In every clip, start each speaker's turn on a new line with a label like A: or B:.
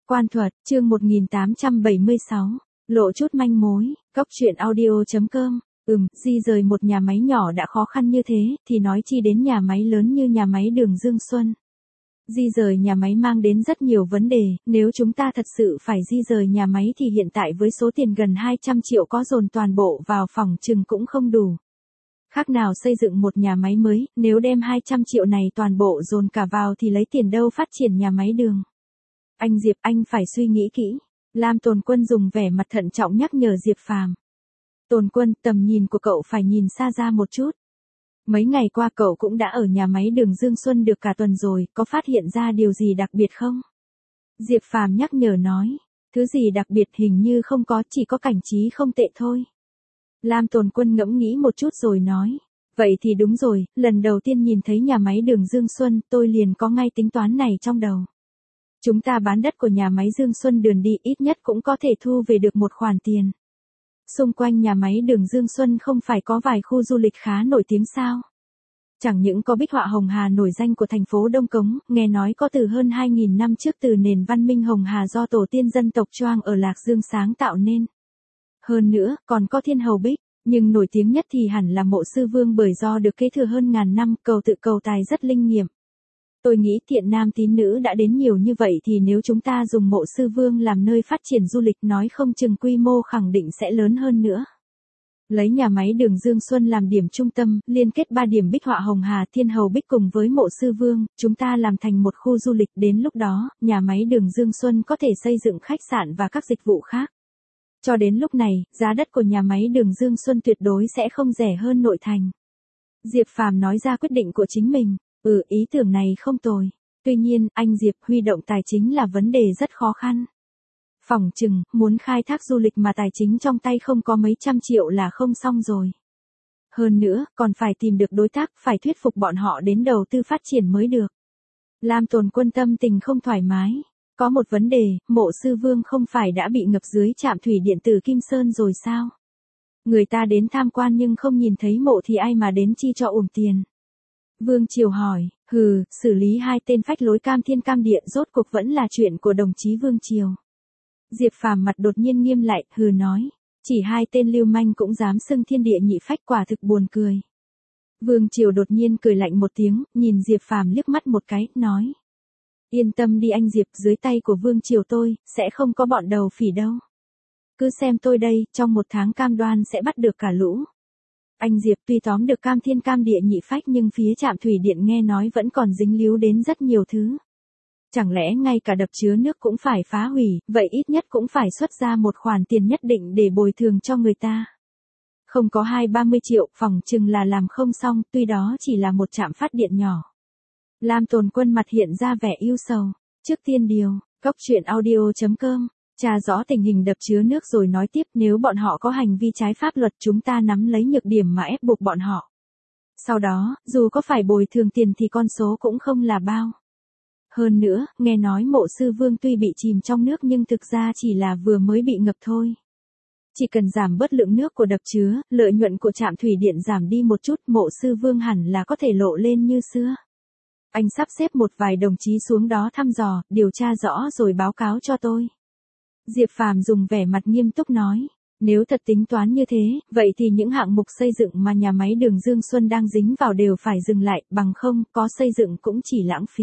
A: Quan thuật, chương 1876, lộ chút manh mối, Cóc truyện audio.com. Di rời một nhà máy nhỏ đã khó khăn như thế, thì nói chi đến nhà máy lớn như nhà máy đường Dương Xuân. Di rời nhà máy mang đến rất nhiều vấn đề, nếu chúng ta thật sự phải di rời nhà máy thì hiện tại với số tiền gần 200 triệu có dồn toàn bộ vào phòng chừng cũng không đủ. Khác nào xây dựng một nhà máy mới, nếu đem 200 triệu này toàn bộ dồn cả vào thì lấy tiền đâu phát triển nhà máy đường. Anh Diệp, anh phải suy nghĩ kỹ. Lam Tồn Quân dùng vẻ mặt thận trọng nhắc nhở Diệp Phàm. Tồn Quân, tầm nhìn của cậu phải nhìn xa ra một chút. Mấy ngày qua cậu cũng đã ở nhà máy đường Dương Xuân được cả tuần rồi, có phát hiện ra điều gì đặc biệt không? Diệp Phàm nhắc nhở nói. Thứ gì đặc biệt hình như không có, chỉ có cảnh trí không tệ thôi. Lam Tồn Quân ngẫm nghĩ một chút rồi nói. Vậy thì đúng rồi, lần đầu tiên nhìn thấy nhà máy đường Dương Xuân, tôi liền có ngay tính toán này trong đầu. Chúng ta bán đất của nhà máy Dương Xuân Đường đi, ít nhất cũng có thể thu về được một khoản tiền. Xung quanh nhà máy đường Dương Xuân không phải có vài khu du lịch khá nổi tiếng sao? Chẳng những có bích họa Hồng Hà nổi danh của thành phố Đông Cống, nghe nói có từ hơn 2.000 năm trước từ nền văn minh Hồng Hà do tổ tiên dân tộc Choang ở Lạc Dương sáng tạo nên. Hơn nữa, còn có Thiên Hầu Bích, nhưng nổi tiếng nhất thì hẳn là Mộ Sư Vương, bởi do được kế thừa hơn ngàn năm, cầu tự cầu tài rất linh nghiệm. Tôi nghĩ thiện nam tín nữ đã đến nhiều như vậy thì nếu chúng ta dùng Mộ Sư Vương làm nơi phát triển du lịch nói không chừng quy mô khẳng định sẽ lớn hơn nữa. Lấy nhà máy đường Dương Xuân làm điểm trung tâm, liên kết 3 điểm bích họa Hồng Hà, Thiên Hầu Bích cùng với Mộ Sư Vương, chúng ta làm thành một khu du lịch, đến lúc đó, nhà máy đường Dương Xuân có thể xây dựng khách sạn và các dịch vụ khác. Cho đến lúc này, giá đất của nhà máy đường Dương Xuân tuyệt đối sẽ không rẻ hơn nội thành. Diệp Phàm nói ra quyết định của chính mình. Ý tưởng này không tồi. Tuy nhiên, anh Diệp, huy động tài chính là vấn đề rất khó khăn. Phỏng chừng, muốn khai thác du lịch mà tài chính trong tay không có mấy trăm triệu là không xong rồi. Hơn nữa, còn phải tìm được đối tác, phải thuyết phục bọn họ đến đầu tư phát triển mới được. Lam Tồn Quân tâm tình không thoải mái. Có một vấn đề, Mộ Sư Vương không phải đã bị ngập dưới trạm thủy điện tử Kim Sơn rồi sao? Người ta đến tham quan nhưng không nhìn thấy mộ thì ai mà đến chi cho uổng tiền? Vương Triều hỏi. Xử lý 2 tên phách lối cam thiên cam địa rốt cuộc vẫn là chuyện của đồng chí Vương Triều. Diệp Phàm mặt đột nhiên nghiêm lại, nói. Chỉ 2 tên lưu manh cũng dám xưng thiên địa nhị phách, quả thực buồn cười. Vương Triều đột nhiên cười lạnh một tiếng, nhìn Diệp Phàm liếc mắt một cái, nói. Yên tâm đi anh Diệp, dưới tay của Vương Triều tôi, sẽ không có bọn đầu phỉ đâu. Cứ xem tôi đây, trong 1 tháng cam đoan sẽ bắt được cả lũ. Anh Diệp, tuy tóm được cam thiên cam địa nhị phách nhưng phía trạm thủy điện nghe nói vẫn còn dính líu đến rất nhiều thứ. Chẳng lẽ ngay cả đập chứa nước cũng phải phá hủy, vậy ít nhất cũng phải xuất ra một khoản tiền nhất định để bồi thường cho người ta. Không có 20-30 triệu, phòng chừng là làm không xong, tuy đó chỉ là một trạm phát điện nhỏ. Lam Tồn Quân mặt hiện ra vẻ ưu sầu. Trước tiên Cóc truyện audio.com. Tra rõ tình hình đập chứa nước rồi nói tiếp, nếu bọn họ có hành vi trái pháp luật chúng ta nắm lấy nhược điểm mà ép buộc bọn họ. Sau đó, dù có phải bồi thường tiền thì con số cũng không là bao. Hơn nữa, nghe nói Mộ Sư Vương tuy bị chìm trong nước nhưng thực ra chỉ là vừa mới bị ngập thôi. Chỉ cần giảm bớt lượng nước của đập chứa, lợi nhuận của trạm thủy điện giảm đi một chút, Mộ Sư Vương hẳn là có thể lộ lên như xưa. Anh sắp xếp một vài đồng chí xuống đó thăm dò, điều tra rõ rồi báo cáo cho tôi. Diệp Phàm dùng vẻ mặt nghiêm túc nói. Nếu thật tính toán như thế, vậy thì những hạng mục xây dựng mà nhà máy đường Dương Xuân đang dính vào đều phải dừng lại, bằng không, có xây dựng cũng chỉ lãng phí.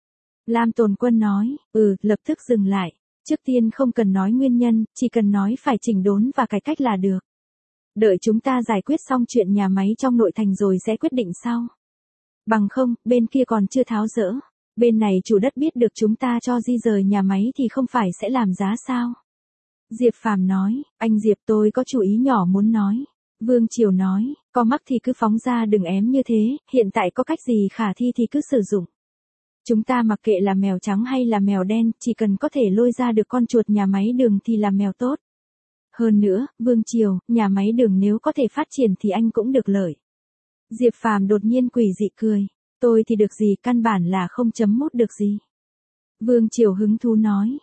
A: Lam Tồn Quân nói. Lập tức dừng lại. Trước tiên không cần nói nguyên nhân, chỉ cần nói phải chỉnh đốn và cải cách là được. Đợi chúng ta giải quyết xong chuyện nhà máy trong nội thành rồi sẽ quyết định sau. Bằng không, bên kia còn chưa tháo dỡ. Bên này chủ đất biết được chúng ta cho di rời nhà máy thì không phải sẽ làm giá sao? Diệp Phàm nói. Anh Diệp, tôi có chủ ý nhỏ muốn nói. Vương Triều nói. Có mắc thì cứ phóng ra, đừng ém như thế, hiện tại có cách gì khả thi thì cứ sử dụng. Chúng ta mặc kệ là mèo trắng hay là mèo đen, chỉ cần có thể lôi ra được con chuột nhà máy đường thì là mèo tốt. Hơn nữa, Vương Triều, nhà máy đường nếu có thể phát triển thì anh cũng được lợi. Diệp Phàm đột nhiên quỷ dị cười. Tôi thì được gì, căn bản là không chấm mút được gì. Vương Triều hứng thú nói.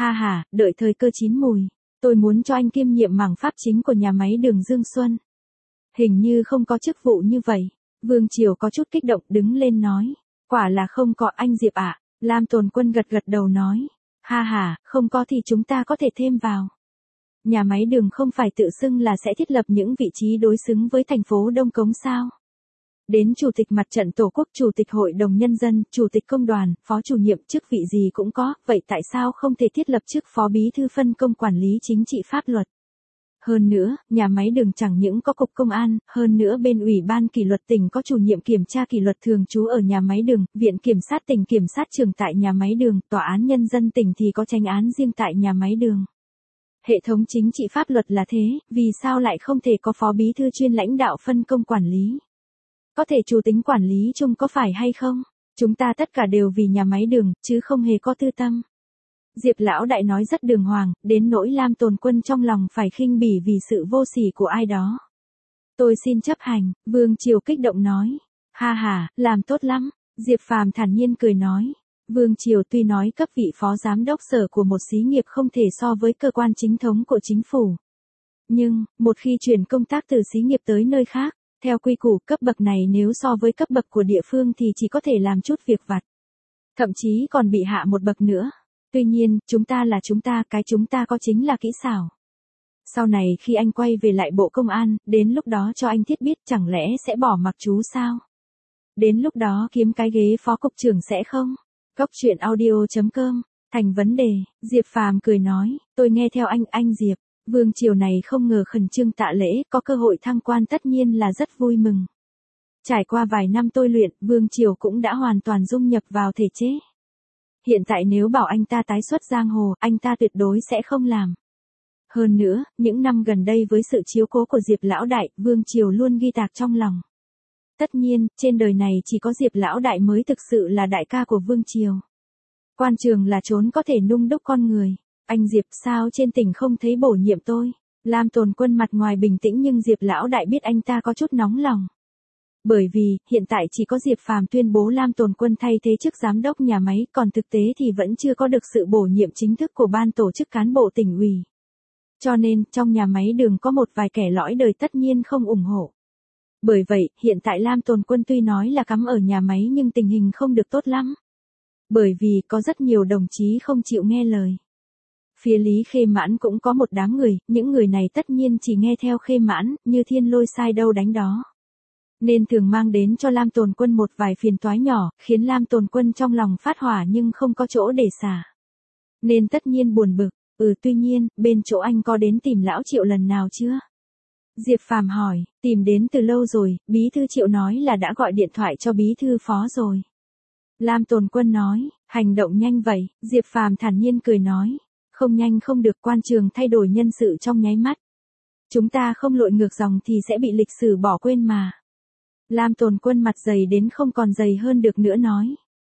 A: Đợi thời cơ chín mùi. Tôi muốn cho anh kiêm nhiệm mảng pháp chính của nhà máy đường Dương Xuân. Hình như không có chức vụ như vậy. Vương Triều có chút kích động đứng lên nói. Quả là không có anh Diệp ạ. Lam Tồn Quân gật gật đầu nói. Ha ha, không có thì chúng ta có thể thêm vào. Nhà máy đường không phải tự xưng là sẽ thiết lập những vị trí đối xứng với thành phố Đông Cống sao? Đến chủ tịch mặt trận Tổ quốc, chủ tịch hội đồng nhân dân, chủ tịch công đoàn, phó chủ nhiệm, chức vị gì cũng có, vậy tại sao không thể thiết lập chức phó bí thư phân công quản lý chính trị pháp luật? Hơn nữa, nhà máy đường chẳng những có cục công an, hơn nữa bên ủy ban kỷ luật tỉnh có chủ nhiệm kiểm tra kỷ luật thường trú ở nhà máy đường, viện kiểm sát tỉnh kiểm sát trưởng tại nhà máy đường, tòa án nhân dân tỉnh thì có chánh án riêng tại nhà máy đường. Hệ thống chính trị pháp luật là thế, vì sao lại không thể có phó bí thư chuyên lãnh đạo phân công quản lý? Có thể chủ tính quản lý chung có phải hay không? Chúng ta tất cả đều vì nhà máy đường, chứ không hề có tư tâm. Diệp lão đại nói rất đường hoàng, đến nỗi Lam Tồn Quân trong lòng phải khinh bỉ vì sự vô sỉ của ai đó. Tôi xin chấp hành, Vương Triều kích động nói. Ha ha, làm tốt lắm, Diệp Phàm thản nhiên cười nói. Vương Triều tuy nói cấp vị phó giám đốc sở của một xí nghiệp không thể so với cơ quan chính thống của chính phủ. Nhưng, một khi chuyển công tác từ xí nghiệp tới nơi khác, theo quy củ cấp bậc này nếu so với cấp bậc của địa phương thì chỉ có thể làm chút việc vặt. Thậm chí còn bị hạ một bậc nữa. Tuy nhiên, chúng ta là chúng ta, cái chúng ta có chính là kỹ xảo. Sau này khi anh quay về lại Bộ Công an, đến lúc đó cho anh Thiết biết chẳng lẽ sẽ bỏ mặc chú sao? Đến lúc đó kiếm cái ghế phó cục trưởng sẽ không? Cốc truyện audio.com, thành vấn đề, Diệp Phàm cười nói, tôi nghe theo anh Diệp. Vương Triều này không ngờ khẩn trương tạ lễ, có cơ hội thăng quan tất nhiên là rất vui mừng. Trải qua vài năm tôi luyện, Vương Triều cũng đã hoàn toàn dung nhập vào thể chế. Hiện tại nếu bảo anh ta tái xuất giang hồ, anh ta tuyệt đối sẽ không làm. Hơn nữa, những năm gần đây với sự chiếu cố của Diệp lão đại, Vương Triều luôn ghi tạc trong lòng. Tất nhiên, trên đời này chỉ có Diệp lão đại mới thực sự là đại ca của Vương Triều. Quan trường là chốn có thể nung đúc con người. Anh Diệp sao trên tỉnh không thấy bổ nhiệm tôi? Lam Tồn Quân mặt ngoài bình tĩnh nhưng Diệp lão đại biết anh ta có chút nóng lòng. Bởi vì, hiện tại chỉ có Diệp Phàm tuyên bố Lam Tồn Quân thay thế chức giám đốc nhà máy, còn thực tế thì vẫn chưa có được sự bổ nhiệm chính thức của ban tổ chức cán bộ tỉnh ủy. Cho nên, trong nhà máy đường có một vài kẻ lõi đời tất nhiên không ủng hộ. Bởi vậy, hiện tại Lam Tồn Quân tuy nói là cắm ở nhà máy nhưng tình hình không được tốt lắm. Bởi vì, có rất nhiều đồng chí không chịu nghe lời. Phía Lý Khê Mãn cũng có một đám người, những người này tất nhiên chỉ nghe theo Khê Mãn, như thiên lôi sai đâu đánh đó. Nên thường mang đến cho Lam Tồn Quân một vài phiền toái nhỏ, khiến Lam Tồn Quân trong lòng phát hỏa nhưng không có chỗ để xả. Nên tất nhiên buồn bực, tuy nhiên, bên chỗ anh có đến tìm lão Triệu lần nào chưa? Diệp Phàm hỏi, tìm đến từ lâu rồi, bí thư Triệu nói là đã gọi điện thoại cho bí thư phó rồi. Lam Tồn Quân nói, hành động nhanh vậy, Diệp Phàm thản nhiên cười nói, không nhanh không được, quan trường thay đổi nhân sự trong nháy mắt. Chúng ta không lội ngược dòng thì sẽ bị lịch sử bỏ quên mà. Lam Tồn Quân mặt dày đến không còn dày hơn được nữa nói.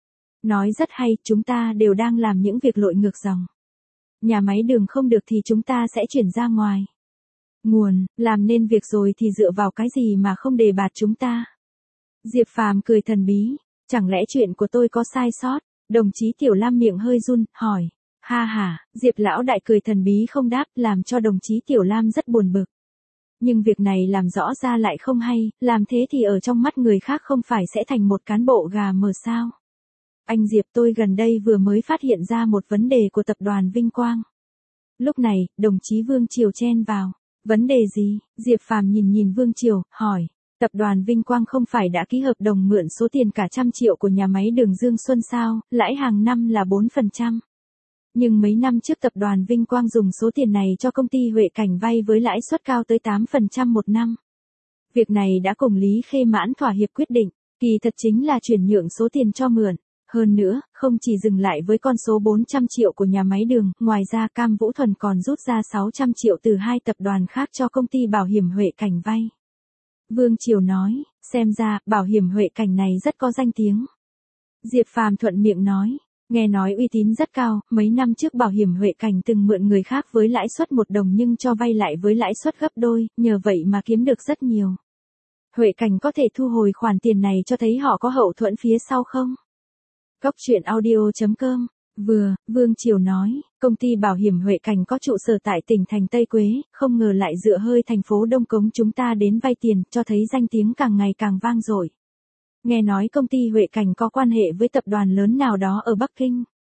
A: Nói rất hay, chúng ta đều đang làm những việc lội ngược dòng. Nhà máy đường không được thì chúng ta sẽ chuyển ra ngoài. Nguồn, làm nên việc rồi thì dựa vào cái gì mà không đề bạt chúng ta? Diệp Phàm cười thần bí, chẳng lẽ chuyện của tôi có sai sót? Đồng chí Tiểu Lam miệng hơi run, hỏi. Ha ha, Diệp lão đại cười thần bí không đáp, làm cho đồng chí Tiểu Lam rất buồn bực. Nhưng việc này làm rõ ra lại không hay, làm thế thì ở trong mắt người khác không phải sẽ thành một cán bộ gà mờ sao? Anh Diệp, tôi gần đây vừa mới phát hiện ra một vấn đề của tập đoàn Vinh Quang. Lúc này, đồng chí Vương Triều chen vào. Vấn đề gì? Diệp Phàm nhìn Vương Triều, hỏi. Tập đoàn Vinh Quang không phải đã ký hợp đồng mượn số tiền cả 100 triệu của nhà máy đường Dương Xuân sao, lãi hàng năm là 4%. Nhưng mấy năm trước tập đoàn Vinh Quang dùng số tiền này cho công ty Huệ Cảnh vay với lãi suất cao tới 8% một năm. Việc này đã cùng Lý Khê Mãn thỏa hiệp quyết định, kỳ thật chính là chuyển nhượng số tiền cho mượn. Hơn nữa, không chỉ dừng lại với con số 400 triệu của nhà máy đường, ngoài ra Cam Vũ Thuần còn rút ra 600 triệu từ hai tập đoàn khác cho công ty bảo hiểm Huệ Cảnh vay. Vương Triều nói, xem ra, bảo hiểm Huệ Cảnh này rất có danh tiếng. Diệp Phàm thuận miệng nói, nghe nói uy tín rất cao, mấy năm trước bảo hiểm Huệ Cảnh từng mượn người khác với lãi suất 1 đồng nhưng cho vay lại với lãi suất gấp đôi, nhờ vậy mà kiếm được rất nhiều. Huệ Cảnh có thể thu hồi khoản tiền này cho thấy họ có hậu thuẫn phía sau không? Cốc truyện audio.com. Vương Triều nói, công ty bảo hiểm Huệ Cảnh có trụ sở tại tỉnh thành Tây Quế, không ngờ lại dựa hơi thành phố Đông Cống chúng ta đến vay tiền, cho thấy danh tiếng càng ngày càng vang dội. Nghe nói công ty Huệ Cảnh có quan hệ với tập đoàn lớn nào đó ở Bắc Kinh.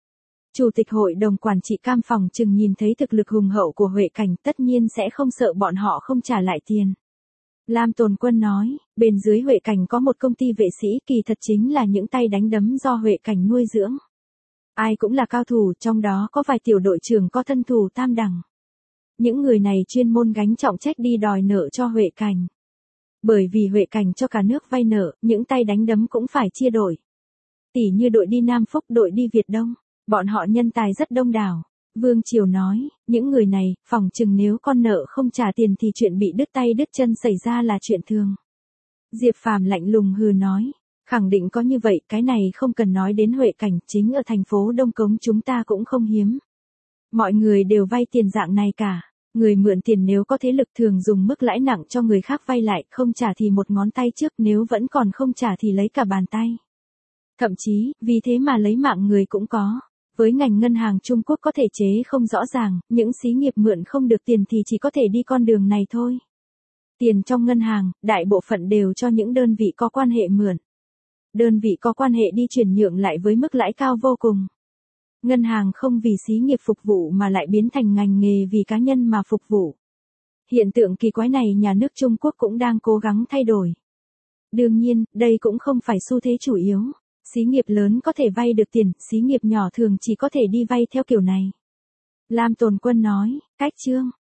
A: Chủ tịch hội đồng quản trị Cam phòng chừng nhìn thấy thực lực hùng hậu của Huệ Cảnh tất nhiên sẽ không sợ bọn họ không trả lại tiền. Lam Tồn Quân nói, bên dưới Huệ Cảnh có một công ty vệ sĩ kỳ thật chính là những tay đánh đấm do Huệ Cảnh nuôi dưỡng. Ai cũng là cao thủ, trong đó có vài tiểu đội trưởng có thân thủ tam đẳng. Những người này chuyên môn gánh trọng trách đi đòi nợ cho Huệ Cảnh. Bởi vì Huệ Cảnh cho cả nước vay nợ, những tay đánh đấm cũng phải chia đổi. Tỉ như đội đi Nam Phúc, đội đi Việt Đông, bọn họ nhân tài rất đông đảo. Vương Triều nói, những người này, phỏng chừng nếu con nợ không trả tiền thì chuyện bị đứt tay đứt chân xảy ra là chuyện thường. Diệp Phàm lạnh lùng hừ nói, khẳng định có như vậy, cái này không cần nói đến Huệ Cảnh, chính ở thành phố Đông Cống chúng ta cũng không hiếm. Mọi người đều vay tiền dạng này cả. Người mượn tiền nếu có thế lực thường dùng mức lãi nặng cho người khác vay lại, không trả thì một ngón tay trước, nếu vẫn còn không trả thì lấy cả bàn tay. Thậm chí, vì thế mà lấy mạng người cũng có. Với ngành ngân hàng Trung Quốc có thể chế không rõ ràng, những xí nghiệp mượn không được tiền thì chỉ có thể đi con đường này thôi. Tiền trong ngân hàng, đại bộ phận đều cho những đơn vị có quan hệ mượn. Đơn vị có quan hệ đi chuyển nhượng lại với mức lãi cao vô cùng. Ngân hàng không vì xí nghiệp phục vụ mà lại biến thành ngành nghề vì cá nhân mà phục vụ. Hiện tượng kỳ quái này nhà nước Trung Quốc cũng đang cố gắng thay đổi. Đương nhiên, đây cũng không phải xu thế chủ yếu. Xí nghiệp lớn có thể vay được tiền, xí nghiệp nhỏ thường chỉ có thể đi vay theo kiểu này. Lam Tồn Quân nói, cách chương.